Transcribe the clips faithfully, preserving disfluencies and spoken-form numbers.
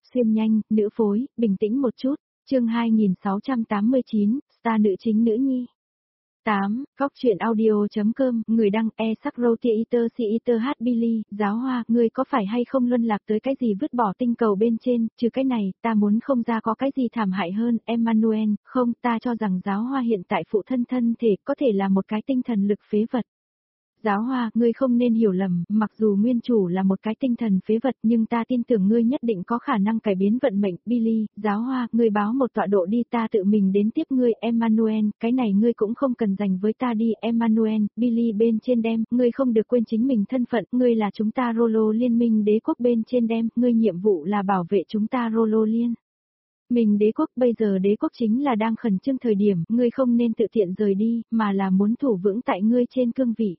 Xuyên nhanh, nữ phối, bình tĩnh một chút, chương hai nghìn sáu trăm tám mươi chín, star nữ chính nữ nhi. tám. Góc truyện audio.com, người đăng e sắc roti eater si eater hát Billy, giáo hoa, ngươi có phải hay không luân lạc tới cái gì vứt bỏ tinh cầu bên trên, trừ cái này, ta muốn không ra có cái gì thảm hại hơn, Emmanuel, không, ta cho rằng giáo hoa hiện tại phụ thân thân thể có thể là một cái tinh thần lực phế vật. Giáo hoa, ngươi không nên hiểu lầm, mặc dù nguyên chủ là một cái tinh thần phế vật nhưng ta tin tưởng ngươi nhất định có khả năng cải biến vận mệnh, Billy, giáo hoa, ngươi báo một tọa độ đi ta tự mình đến tiếp ngươi, Emmanuel, cái này ngươi cũng không cần dành với ta đi, Emmanuel, Billy bên trên đem, ngươi không được quên chính mình thân phận, ngươi là chúng ta Rolo liên minh đế quốc bên trên đem, ngươi nhiệm vụ là bảo vệ chúng ta Rolo liên. Mình đế quốc bây giờ đế quốc chính là đang khẩn trương thời điểm, ngươi không nên tự tiện rời đi, mà là muốn thủ vững tại ngươi trên cương vị.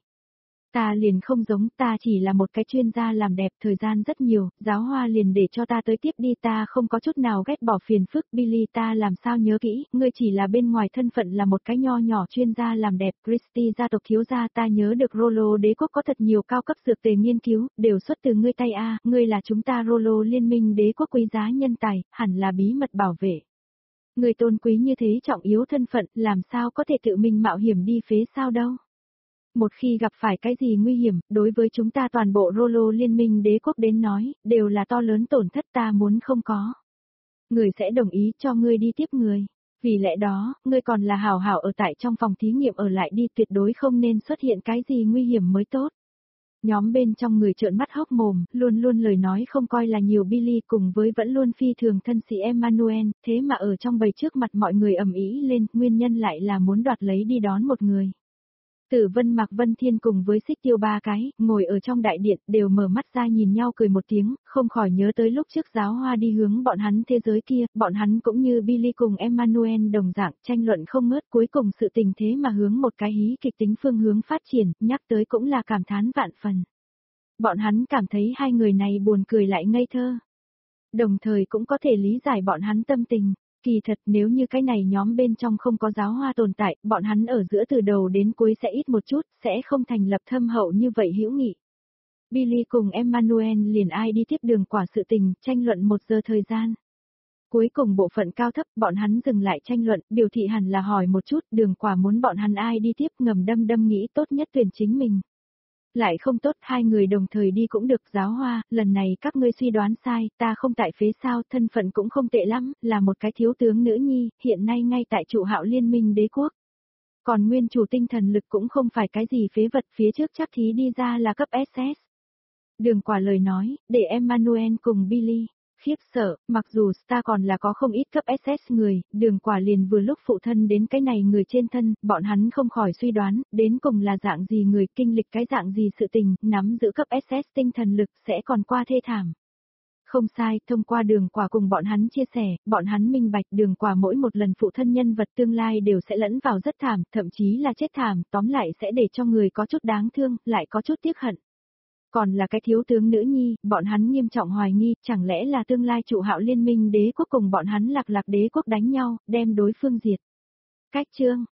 Ta liền không giống, ta chỉ là một cái chuyên gia làm đẹp, thời gian rất nhiều, giáo hoa liền để cho ta tới tiếp đi, ta không có chút nào ghét bỏ phiền phức, Billy, ta làm sao nhớ kỹ, ngươi chỉ là bên ngoài thân phận là một cái nho nhỏ chuyên gia làm đẹp, Christy gia tộc thiếu gia, ta nhớ được Rolo đế quốc có thật nhiều cao cấp dược tề nghiên cứu, đều xuất từ ngươi tay a, ngươi là chúng ta Rolo liên minh đế quốc quý giá nhân tài, hẳn là bí mật bảo vệ. Ngươi tôn quý như thế trọng yếu thân phận, làm sao có thể tự mình mạo hiểm đi phế sao đâu. Một khi gặp phải cái gì nguy hiểm, đối với chúng ta toàn bộ Rolo liên minh đế quốc đến nói, đều là to lớn tổn thất ta muốn không có. Người sẽ đồng ý cho ngươi đi tiếp người. Vì lẽ đó, ngươi còn là hảo hảo ở tại trong phòng thí nghiệm ở lại đi, tuyệt đối không nên xuất hiện cái gì nguy hiểm mới tốt. Nhóm bên trong người trợn mắt hốc mồm, luôn luôn lời nói không coi là nhiều Billy cùng với vẫn luôn phi thường thân sĩ Emmanuel, thế mà ở trong bầy trước mặt mọi người ầm ĩ lên, nguyên nhân lại là muốn đoạt lấy đi đón một người. Tử Vân Mạc Vân Thiên cùng với Xích Tiêu ba cái, ngồi ở trong đại điện, đều mở mắt ra nhìn nhau cười một tiếng, không khỏi nhớ tới lúc trước giáo hoa đi hướng bọn hắn thế giới kia, bọn hắn cũng như Billy cùng Emmanuel đồng dạng, tranh luận không ngớt, cuối cùng sự tình thế mà hướng một cái hí kịch tính phương hướng phát triển, nhắc tới cũng là cảm thán vạn phần. Bọn hắn cảm thấy hai người này buồn cười lại ngây thơ. Đồng thời cũng có thể lý giải bọn hắn tâm tình. Kỳ thật nếu như cái này nhóm bên trong không có giáo hoa tồn tại, bọn hắn ở giữa từ đầu đến cuối sẽ ít một chút, sẽ không thành lập thâm hậu như vậy hữu nghị. Billy cùng Emmanuel liền ai đi tiếp đường quả sự tình, tranh luận một giờ thời gian. Cuối cùng bộ phận cao thấp, bọn hắn dừng lại tranh luận, biểu thị hẳn là hỏi một chút, đường quả muốn bọn hắn ai đi tiếp, ngầm đâm đâm nghĩ tốt nhất tuyển chính mình. Lại không tốt, hai người đồng thời đi cũng được, giáo hoa, lần này các ngươi suy đoán sai, ta không tại phế sao, thân phận cũng không tệ lắm, là một cái thiếu tướng nữ nhi, hiện nay ngay tại trụ hạo liên minh đế quốc. Còn nguyên chủ tinh thần lực cũng không phải cái gì phế vật, phía trước chắc thí đi ra là cấp ét ét. Đường quả lời nói, để Emmanuel cùng Billy khiếp sợ, mặc dù Star còn là có không ít cấp ét ét người, đường quả liền vừa lúc phụ thân đến cái này người trên thân, bọn hắn không khỏi suy đoán, đến cùng là dạng gì người, kinh lịch cái dạng gì sự tình, nắm giữ cấp ét ét tinh thần lực sẽ còn qua thê thảm. Không sai, thông qua đường quả cùng bọn hắn chia sẻ, bọn hắn minh bạch đường quả mỗi một lần phụ thân nhân vật tương lai đều sẽ lẫn vào rất thảm, thậm chí là chết thảm, tóm lại sẽ để cho người có chút đáng thương, lại có chút tiếc hận. Còn là cái thiếu tướng nữ nhi, bọn hắn nghiêm trọng hoài nghi, chẳng lẽ là tương lai trụ hạo liên minh đế quốc cùng bọn hắn lạc lạc đế quốc đánh nhau, đem đối phương diệt. Cách chương,